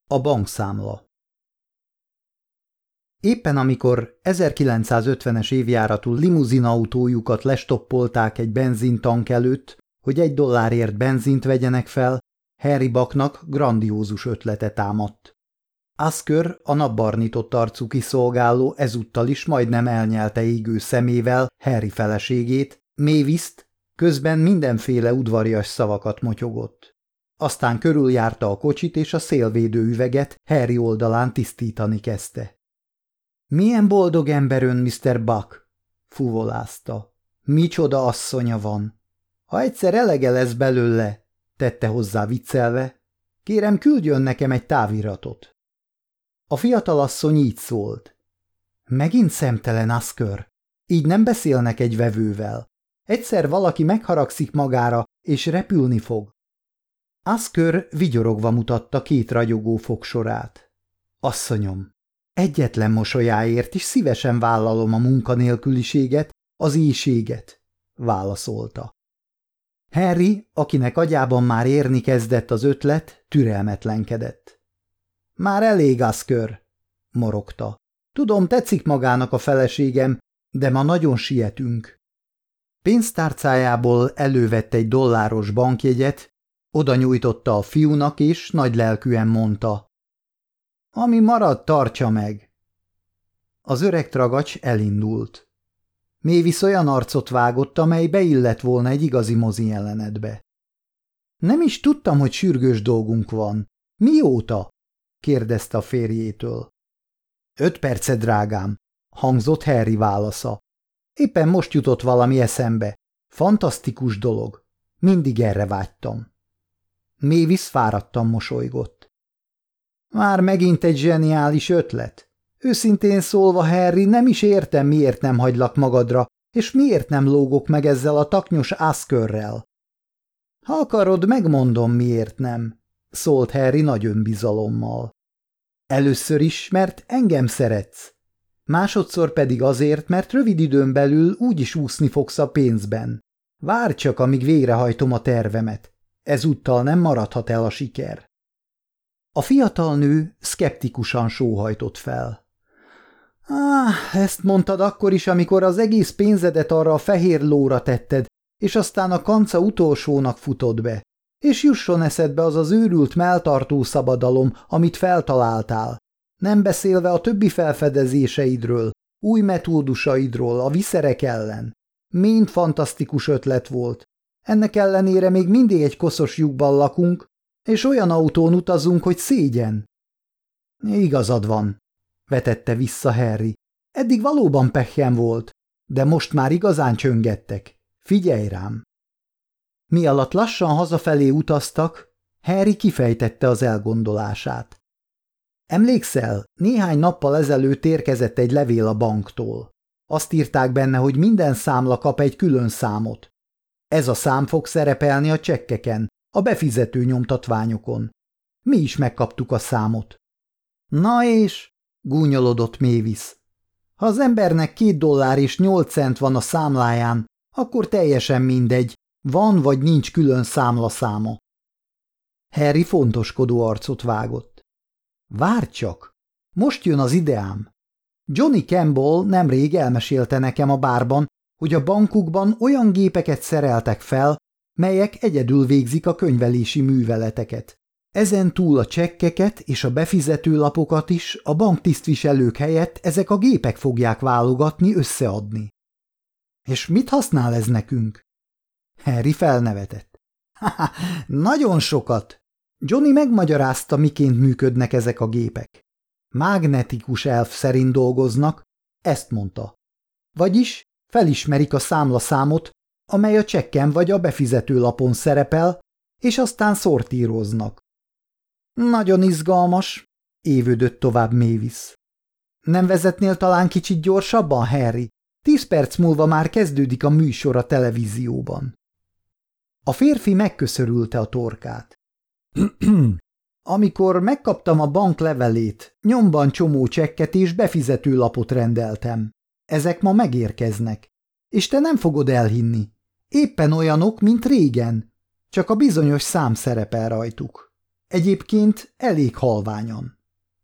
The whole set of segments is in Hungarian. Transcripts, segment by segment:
A bankszámla. Éppen amikor 1950-es évjáratú limuzinautójukat lestoppolták egy benzintank előtt, hogy $1 benzint vegyenek fel, Harry Bucknak grandiózus ötlete támadt. Asker, a napbarnított arcú kiszolgáló ezúttal is majdnem elnyelte égő szemével Harry feleségét, Mavist, közben mindenféle udvarias szavakat motyogott. Aztán körüljárta a kocsit, és a szélvédő üveget Harry oldalán tisztítani kezdte. Milyen boldog ember ön, Mr. Buck, fuvolázta. Micsoda asszonya van. Ha egyszer elege lesz belőle, tette hozzá viccelve, kérem, küldjön nekem egy táviratot. A fiatalasszony így szólt. Megint szemtelen, Asker. Így nem beszélnek egy vevővel. Egyszer valaki megharagszik magára, és repülni fog. Asker vigyorogva mutatta két ragyogó fogsorát. Asszonyom, egyetlen mosolyáért is szívesen vállalom a munkanélküliséget, az éhséget, válaszolta. Harry, akinek agyában már érni kezdett az ötlet, türelmetlenkedett. Már elég, Asker, morogta. Tudom, tetszik magának a feleségem, de ma nagyon sietünk. Pénztárcájából elővett egy $1 bankjegyet, oda nyújtotta a fiúnak, és nagylelkűen mondta. Ami marad, tartsa meg. Az öreg tragacs elindult. Mavis olyan arcot vágott, amely beillett volna egy igazi mozi jelenetbe. Nem is tudtam, hogy sürgős dolgunk van. Mióta? kérdezte a férjétől. 5 perce, drágám, hangzott Harry válasza. Éppen most jutott valami eszembe. Fantasztikus dolog. Mindig erre vágytam. Mavis fáradtan mosolygott. Már megint egy zseniális ötlet. Őszintén szólva, Harry, nem is értem, miért nem hagylak magadra, és miért nem lógok meg ezzel a taknyos Askerrel. Ha akarod, megmondom, miért nem, szólt Harry nagy önbizalommal. Először is, mert engem szeretsz. Másodszor pedig azért, mert rövid időn belül úgyis úszni fogsz a pénzben. Várj csak, amíg végrehajtom a tervemet. Ezúttal nem maradhat el a siker. A fiatal nő szkeptikusan sóhajtott fel. Ezt mondtad akkor is, amikor az egész pénzedet arra a fehér lóra tetted, és aztán a kanca utolsónak futod be. És jusson eszedbe az az őrült melltartó szabadalom, amit feltaláltál. Nem beszélve a többi felfedezéseidről, új metódusaidról, a viszerek ellen. Mind fantasztikus ötlet volt. Ennek ellenére még mindig egy koszos lyukban lakunk, és olyan autón utazunk, hogy szégyen. Igazad van, vetette vissza Harry. Eddig valóban pehjem volt, de most már igazán csöngettek. Figyelj rám! Mi alatt lassan hazafelé utaztak, Harry kifejtette az elgondolását. Emlékszel, néhány nappal ezelőtt érkezett egy levél a banktól. Azt írták benne, hogy minden számla kap egy külön számot. Ez a szám fog szerepelni a csekkeken, a befizető nyomtatványokon. Mi is megkaptuk a számot. Na és? Gúnyolodott Mavis. Ha az embernek $2.08 van a számláján, akkor teljesen mindegy, van vagy nincs külön számlaszáma. Harry fontoskodó arcot vágott. Várj csak, most jön az ideám. Johnny Campbell nemrég elmesélte nekem a bárban, hogy a bankukban olyan gépeket szereltek fel, melyek egyedül végzik a könyvelési műveleteket. Ezen túl a csekkeket és a befizetőlapokat is a banktisztviselők helyett ezek a gépek fogják válogatni, összeadni. És mit használ ez nekünk? Harry felnevetett. Nagyon sokat. Johnny megmagyarázta, miként működnek ezek a gépek. Mágnetikus elv szerint dolgoznak, ezt mondta. Vagyis felismerik a számlaszámot, amely a csekken vagy a befizetőlapon szerepel, és aztán szortíroznak. Nagyon izgalmas, évődött tovább Mavis. Nem vezetnél talán kicsit gyorsabban, Harry? 10 perc múlva már kezdődik a műsor a televízióban. A férfi megköszörülte a torkát. Amikor megkaptam a bank levelét, nyomban csomó csekket és befizetőlapot rendeltem. Ezek ma megérkeznek. És te nem fogod elhinni. Éppen olyanok, mint régen, csak a bizonyos szám szerepel rajtuk. Egyébként elég halványan.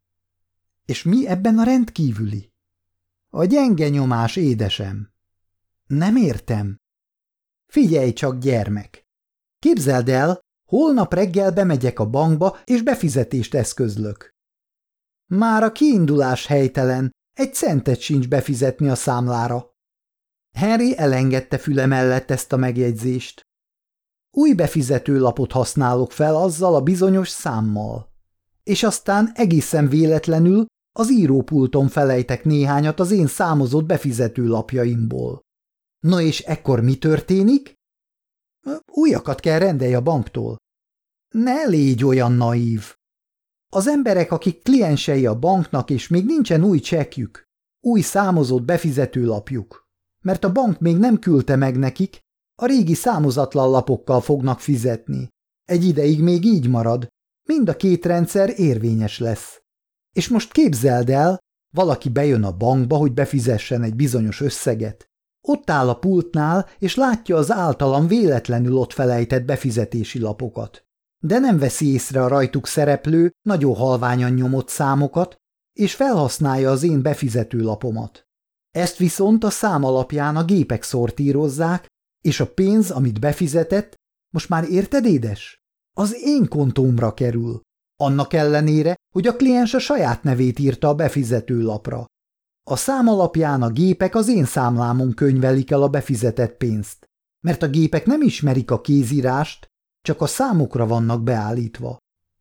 És mi ebben a rendkívüli? A gyenge nyomás, édesem. Nem értem. Figyelj csak, gyermek. Képzeld el, holnap reggel bemegyek a bankba, és befizetést eszközlök. Már a kiindulás helytelen, egy centet sincs befizetni a számlára. Henry elengedte füle mellett ezt a megjegyzést. Új befizetőlapot használok fel azzal a bizonyos számmal. És aztán egészen véletlenül az írópulton felejtek néhányat az én számozott befizetőlapjaimból. Na és ekkor mi történik? Újakat kell rendelj a banktól. Ne légy olyan naív. Az emberek, akik kliensei a banknak, és még nincsen új csekkjük, új számozott befizetőlapjuk, mert a bank még nem küldte meg nekik, a régi számozatlan lapokkal fognak fizetni. Egy ideig még így marad, mind a két rendszer érvényes lesz. És most képzeld el, valaki bejön a bankba, hogy befizessen egy bizonyos összeget. Ott áll a pultnál, és látja az általam véletlenül ott felejtett befizetési lapokat. De nem veszi észre a rajtuk szereplő, nagyon halványan nyomott számokat, és felhasználja az én befizetőlapomat. Ezt viszont a szám alapján a gépek szortírozzák, és a pénz, amit befizetett, most már érted, édes? Az én kontómra kerül. Annak ellenére, hogy a kliens a saját nevét írta a befizetőlapra. A szám alapján a gépek az én számlámon könyvelik el a befizetett pénzt, mert a gépek nem ismerik a kézírást, csak a számokra vannak beállítva.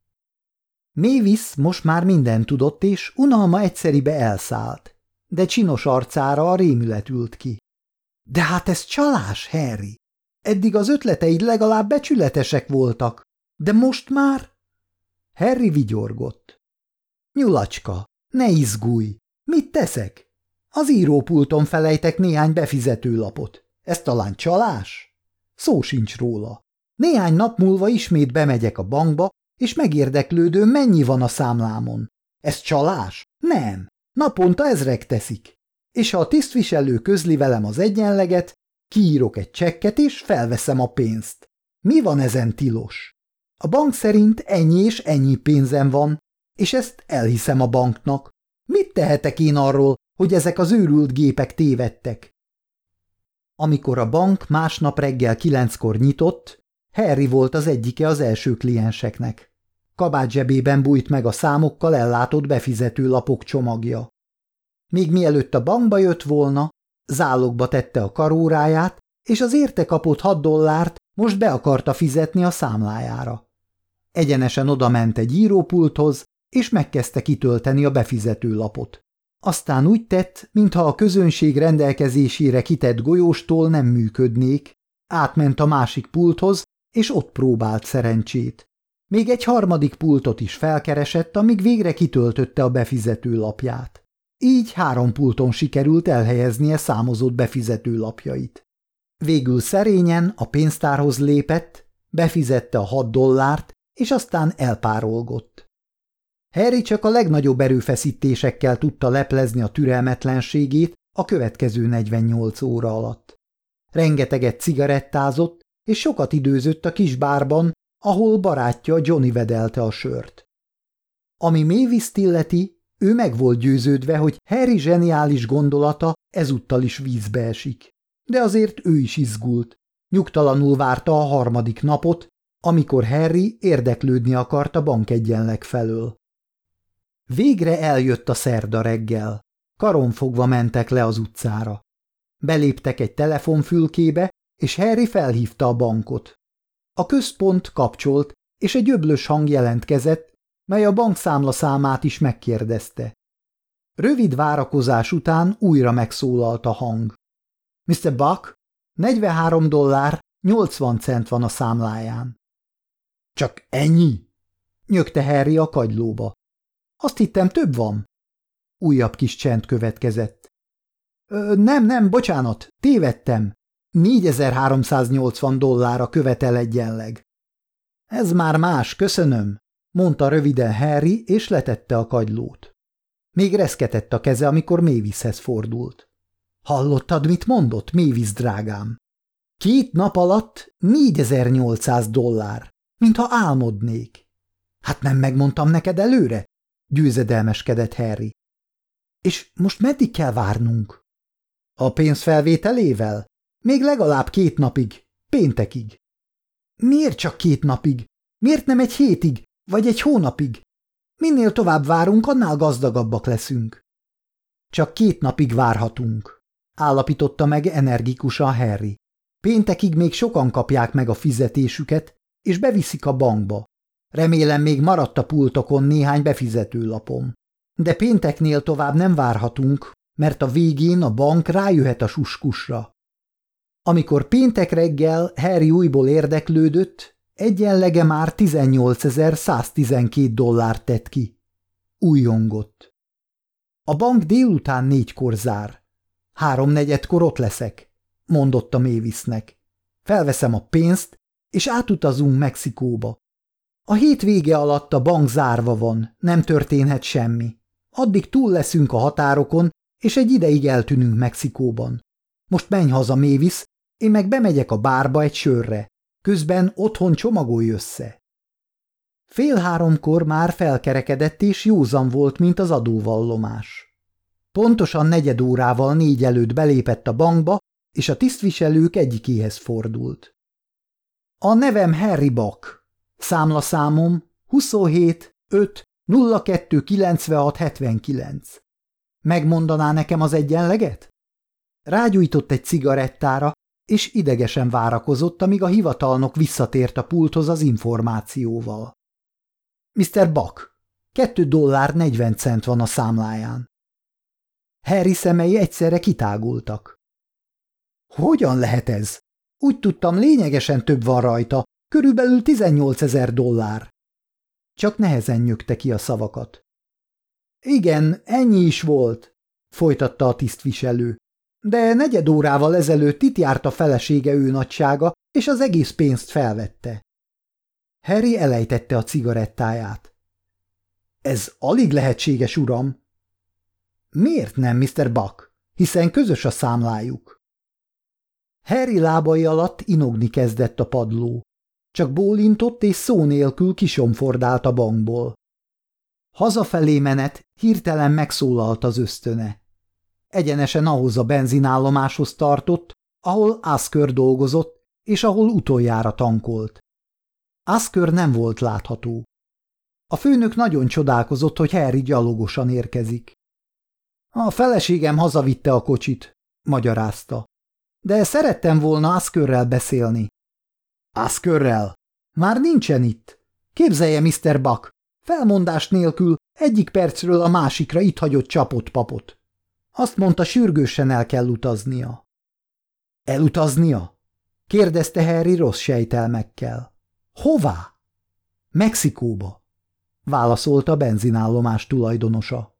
Mavis most már mindent tudott, és unalma egyszeribe elszállt, de csinos arcára a rémület ült ki. De hát ez csalás, Harry! Eddig az ötleteid legalább becsületesek voltak, de most már... Harry vigyorgott. Nyulacska, ne izgulj! Mit teszek? Az írópulton felejtek néhány befizetőlapot. Ez talán csalás? Szó sincs róla. Néhány nap múlva ismét bemegyek a bankba, és megérdeklődöm, mennyi van a számlámon. Ez csalás? Nem. Naponta ezrek teszik. És ha a tisztviselő közli velem az egyenleget, kiírok egy csekket, és felveszem a pénzt. Mi van ezen tilos? A bank szerint ennyi és ennyi pénzem van, és ezt elhiszem a banknak. Mit tehetek én arról, hogy ezek az őrült gépek tévedtek? Amikor a bank másnap reggel 9-kor nyitott, Harry volt az egyike az első klienseknek. Kabát zsebében bújt meg a számokkal ellátott befizetőlapok csomagja. Még mielőtt a bankba jött volna, zálogba tette a karóráját, és az érte kapott $6 most be akarta fizetni a számlájára. Egyenesen odament egy írópulthoz, és megkezdte kitölteni a befizetőlapot. Aztán úgy tett, mintha a közönség rendelkezésére kitett golyóstól nem működnék, átment a másik pulthoz, és ott próbált szerencsét. Még egy harmadik pultot is felkeresett, amíg végre kitöltötte a befizetőlapját. Így 3 pulton sikerült elhelyeznie számozott befizetőlapjait. Végül szerényen a pénztárhoz lépett, befizette a $6, és aztán elpárolgott. Harry csak a legnagyobb erőfeszítésekkel tudta leplezni a türelmetlenségét a következő 48 óra alatt. Rengeteget cigarettázott, és sokat időzött a kis bárban, ahol barátja Johnny vedelte a sört. Ami Mavist illeti, ő meg volt győződve, hogy Harry zseniális gondolata ezúttal is vízbe esik. De azért ő is izgult. Nyugtalanul várta a harmadik napot, amikor Harry érdeklődni akart a bankegyenleg felől. Végre eljött a szerda reggel. Karonfogva mentek le az utcára. Beléptek egy telefonfülkébe, és Harry felhívta a bankot. A központ kapcsolt, és egy öblös hang jelentkezett, mely a bankszámla számát is megkérdezte. Rövid várakozás után újra megszólalt a hang. Mr. Buck, $43.80 van a számláján. Csak ennyi? Nyögte Harry a kagylóba. Azt hittem, több van. Újabb kis csend következett. Nem, bocsánat, tévedtem. $4380 követel egyenleg. Ez már más, köszönöm, mondta röviden Harry, és letette a kagylót. Még reszketett a keze, amikor Mavishez fordult. Hallottad, mit mondott, Mavis drágám? 2 nap alatt $4800, mintha álmodnék. Hát nem megmondtam neked előre? Győzedelmeskedett Harry. És most meddig kell várnunk? A pénz felvételével? Még legalább 2 napig, péntekig. Miért csak 2 napig? Miért nem egy hétig, vagy egy hónapig? Minél tovább várunk, annál gazdagabbak leszünk. Csak 2 napig várhatunk, állapította meg energikusan Harry. Péntekig még sokan kapják meg a fizetésüket, és beviszik a bankba. Remélem még maradt a pultokon néhány befizetőlapom. De pénteknél tovább nem várhatunk, mert a végén a bank rájöhet a suskusra. Amikor péntek reggel Harry újból érdeklődött, egyenlege már $18,112 tett ki. Újjongott. A bank délután 4-kor zár. 3-4-kor ott leszek, mondotta Mavisnek. Felveszem a pénzt, és átutazunk Mexikóba. A hétvége alatt a bank zárva van, nem történhet semmi. Addig túl leszünk a határokon, és egy ideig eltűnünk Mexikóban. Most menj haza, Mavis, én meg bemegyek a bárba egy sörre. Közben otthon csomagolj össze. 2:30-kor már felkerekedett és józan volt, mint az adóvallomás. Pontosan 4 órával 4 előtt belépett a bankba, és a tisztviselők egyikéhez fordult. A nevem Harry Buck. Számlaszámom 27 5 02 96 79. Megmondaná nekem az egyenleget? Rágyújtott egy cigarettára, és idegesen várakozott, amíg a hivatalnok visszatért a pulthoz az információval. Mr. Buck, $2.40 van a számláján. Harry szemei egyszerre kitágultak. Hogyan lehet ez? Úgy tudtam, lényegesen több van rajta, körülbelül $18,000. Csak nehezen nyögte ki a szavakat. Igen, ennyi is volt, folytatta a tisztviselő. De 4 órával ezelőtt itt járt a felesége ő nagysága, és az egész pénzt felvette. Harry elejtette a cigarettáját. Ez alig lehetséges, uram. Miért nem, Mr. Buck? Hiszen közös a számlájuk. Harry lábai alatt inogni kezdett a padló. Csak bólintott és szó nélkül kisomfordált a bankból. Hazafelé menet hirtelen megszólalt az ösztöne. Egyenesen ahhoz a benzinállomáshoz tartott, ahol Asker dolgozott, és ahol utoljára tankolt. Asker nem volt látható. A főnök nagyon csodálkozott, hogy Harry gyalogosan érkezik. A feleségem hazavitte a kocsit, magyarázta. De szerettem volna Askerrel beszélni. Askerrel? Már nincsen itt. Képzelje, Mr. Buck, felmondás nélkül egyik percről a másikra itt hagyott csapott papot. Azt mondta, sürgősen el kell utaznia. Elutaznia? Kérdezte Harry rossz sejtelmekkel. Hová? Mexikóba, válaszolta a benzinállomás tulajdonosa.